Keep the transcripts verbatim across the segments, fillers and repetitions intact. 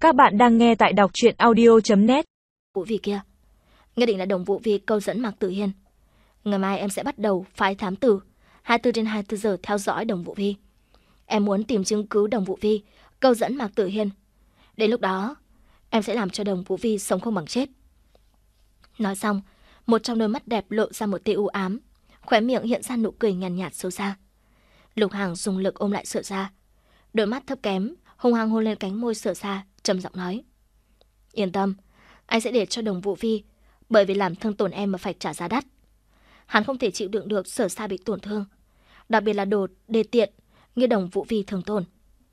Các bạn đang nghe tại đọc truyện audio chấm net. Vũ Vi kia, nhất định là đồng Vũ Vi câu dẫn Mạc Tử Hiên. Ngày mai em sẽ bắt đầu phái thám tử hai mươi tư trên hai mươi tư giờ theo dõi đồng Vũ Vi. Em muốn tìm chứng cứ đồng Vũ Vi câu dẫn Mạc Tử Hiên. Đến lúc đó, em sẽ làm cho đồng Vũ Vi sống không bằng chết. Nói xong, một trong đôi mắt đẹp lộ ra một tia u ám, khóe miệng hiện ra nụ cười nhàn nhạt, nhạt xấu xa. Lục Hằng dùng lực ôm lại Sở Sa, đôi mắt thấp kém hung hăng hôn lên cánh môi Sở Sa, trầm giọng nói: Yên tâm, anh sẽ để cho đồng Vũ Vi bởi vì làm thương tổn em mà phải trả giá đắt. Hắn không thể chịu đựng được Sở Sa bị tổn thương, đặc biệt là đồ đê tiện như đồng Vũ Vi thường tổn.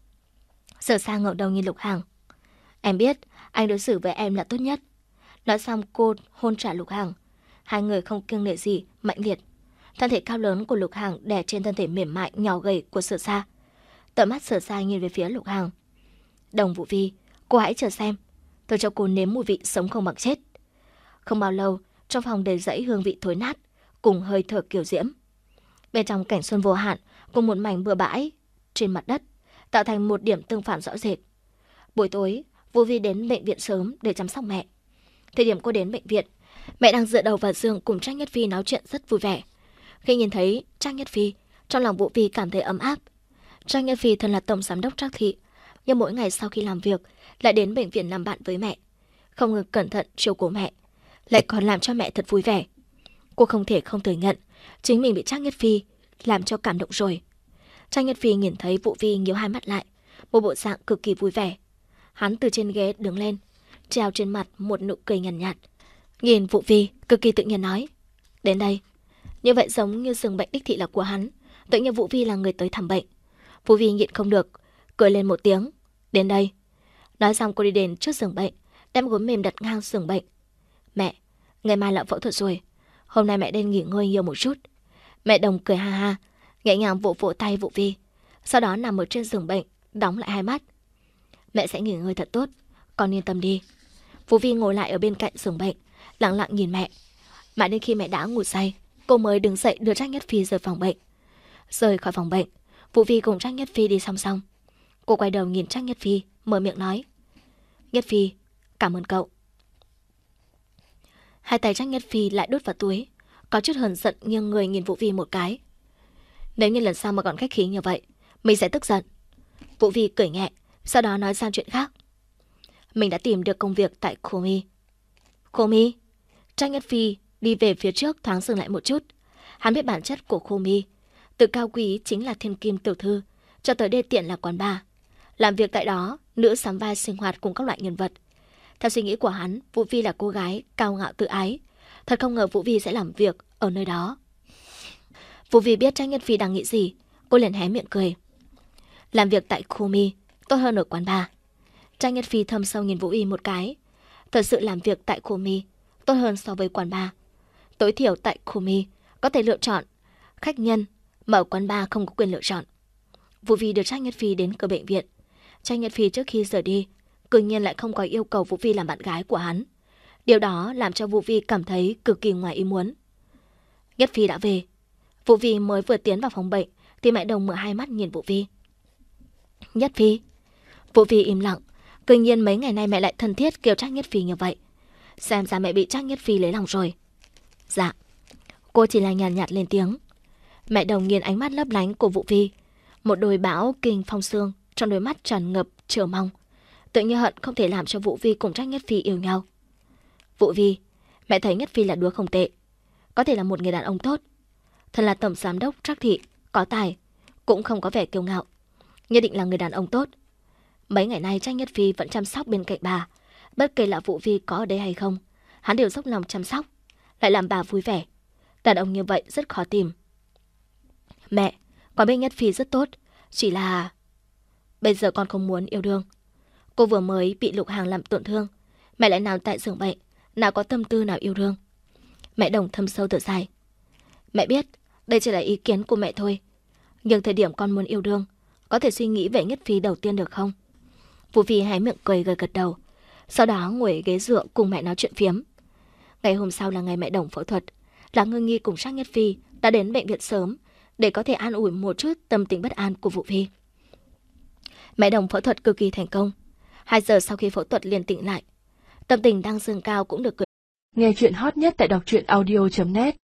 Sở Sa ngẩng đầu nhìn Lục Hằng: Em biết anh đối xử với em là tốt nhất. Nói xong cô hôn trả Lục Hằng. Hai người không kiêng nể gì, mạnh liệt. Thân thể cao lớn của Lục Hằng đè trên thân thể mềm mại nhỏ gầy của Sở Sa. Tầm mắt Sở Sa nhìn về phía Lục Hằng: Đồng Vũ Vi, cô hãy chờ xem, tôi cho cô nếm mùi vị sống không bằng chết. Không bao lâu, trong phòng đầy dẫy hương vị thối nát cùng hơi thở kiều diễm. Bên trong cảnh xuân vô hạn cùng một mảnh bừa bãi trên mặt đất, tạo thành một điểm tương phản rõ rệt. Buổi tối, Vũ Vi đến bệnh viện sớm để chăm sóc mẹ. Thời điểm cô đến bệnh viện, mẹ đang dựa đầu vào giường cùng Trác Nhất Phi nói chuyện rất vui vẻ. Khi nhìn thấy Trác Nhất Phi, trong lòng Vũ Vi cảm thấy ấm áp. Trác Nhất Phi thân là tổng giám đốc Trác thị, nhưng mỗi ngày sau khi làm việc lại đến bệnh viện làm bạn với mẹ, không ngừng cẩn thận chiều cố mẹ, lại còn làm cho mẹ thật vui vẻ. Cô không thể không thừa nhận chính mình bị Trác Nhất Phi làm cho cảm động rồi. Trác Nhất Phi nhìn thấy Vũ Vi nhíu hai mắt lại, một bộ dạng cực kỳ vui vẻ. Hắn từ trên ghế đứng lên, treo trên mặt một nụ cười nhàn nhạt, nhạt. Nhìn Vũ Vi cực kỳ tự nhiên nói: Đến đây. Như vậy giống như giường bệnh đích thị là của hắn, tự nhiên Vũ Vi là người tới thăm bệnh. Vũ Vi nhịn không được, cười lên một tiếng: Đến đây. Nói xong cô đi đến trước giường bệnh, đem gối mềm đặt ngang giường bệnh. Mẹ, ngày mai là phẫu thuật rồi, hôm nay mẹ nên nghỉ ngơi nhiều một chút. Mẹ Đồng cười ha ha, nhẹ nhàng vỗ vỗ tay Vũ Vi, sau đó nằm ở trên giường bệnh, đóng lại hai mắt. Mẹ sẽ nghỉ ngơi thật tốt, con yên tâm đi. Vũ Vi ngồi lại ở bên cạnh giường bệnh, lặng lặng nhìn mẹ. Mãi đến khi mẹ đã ngủ say, cô mới đứng dậy đưa Trác Nhất Phi rời phòng bệnh. Rời khỏi phòng bệnh, Vũ Vi cùng Trác Nhất Phi đi song song. Cô quay đầu nhìn Trác Nhất Phi, mở miệng nói: Nhất Phi, cảm ơn cậu. Hai tay Trác Nhất Phi lại đút vào túi, có chút hờn giận nghiêng người nhìn Vũ Vi một cái. Nếu như lần sau mà còn khách khí như vậy, mình sẽ tức giận. Vũ Vi cười nhẹ, sau đó nói sang chuyện khác. Mình đã tìm được công việc tại Khomi. Khomi? Trác Nhất Phi đi về phía trước thoáng dừng lại một chút. Hắn biết bản chất của Khomi, từ cao quý chính là thiên kim tiểu thư, cho tới đê tiện là quán bar. Làm việc tại đó, nữ sắm vai sinh hoạt cùng các loại nhân vật. Theo suy nghĩ của hắn, Vũ Vi là cô gái cao ngạo tự ái. Thật không ngờ Vũ Vi sẽ làm việc ở nơi đó. Vũ Vi biết Trác Nhất Phi đang nghĩ gì, cô liền hé miệng cười. Làm việc tại Khomi tốt hơn ở quán bar. Trác Nhất Phi thâm sâu nhìn Vũ Vi một cái. Thật sự làm việc tại Khomi tốt hơn so với quán bar. Tối thiểu tại Khomi có thể lựa chọn khách nhân, mà ở quán bar không có quyền lựa chọn. Vũ Vi đưa Trác Nhất Phi đến cửa bệnh viện. Trác Nhất Phi trước khi rời đi, tự nhiên lại không có yêu cầu Vũ Vi làm bạn gái của hắn. Điều đó làm cho Vũ Vi cảm thấy cực kỳ ngoài ý muốn. Nhất Phi đã về. Vũ Vi mới vừa tiến vào phòng bệnh thì mẹ Đồng mở hai mắt nhìn Vũ Vi. Nhất Phi. Vũ Vi im lặng. Tuy nhiên mấy ngày nay mẹ lại thân thiết kêu Trác Nhất Phi như vậy. Xem ra mẹ bị Trác Nhất Phi lấy lòng rồi. Dạ. Cô chỉ là nhàn nhạt, nhạt lên tiếng. Mẹ Đồng nhìn ánh mắt lấp lánh của Vũ Vi, một đôi bão kinh phong sương trong đôi mắt tràn ngập chờ mong, tự như hận không thể làm cho Vũ Vi cùng Trác Nhất Phi yêu nhau. Vũ Vi, mẹ thấy Nhất Phi là đứa không tệ, có thể là một người đàn ông tốt, thật là tổng giám đốc Trác thị, có tài, cũng không có vẻ kiêu ngạo, nhất định là người đàn ông tốt. Mấy ngày nay Trác Nhất Phi vẫn chăm sóc bên cạnh bà, bất kể là Vũ Vi có ở đây hay không, hắn đều dốc lòng chăm sóc, lại làm bà vui vẻ. Đàn ông như vậy rất khó tìm. Mẹ, con biết Nhất Phi rất tốt, chỉ là... Bây giờ con không muốn yêu đương. Cô vừa mới bị Lục Hằng làm tổn thương, mẹ lại nằm tại giường bệnh, nào có tâm tư nào yêu đương. Mẹ Đồng thâm sâu thở dài. Mẹ biết, đây chỉ là ý kiến của mẹ thôi, nhưng thời điểm con muốn yêu đương, có thể suy nghĩ về Nhất Phi đầu tiên được không? Vũ Vi hé miệng cười gật gật đầu, sau đó ngồi ghế dựa cùng mẹ nói chuyện phiếm. Ngày hôm sau là ngày mẹ Đồng phẫu thuật, là Ngưng Nhi cùng Trác Nhất Phi đã đến bệnh viện sớm để có thể an ủi một chút tâm tình bất an của Vũ Vi. Mẹ Đồng phẫu thuật cực kỳ thành công. Hai giờ sau khi phẫu thuật liền tỉnh lại. Tâm tình đang dâng cao cũng được cởi. Nghe chuyện hot nhất tại đọc truyện audio chấm net.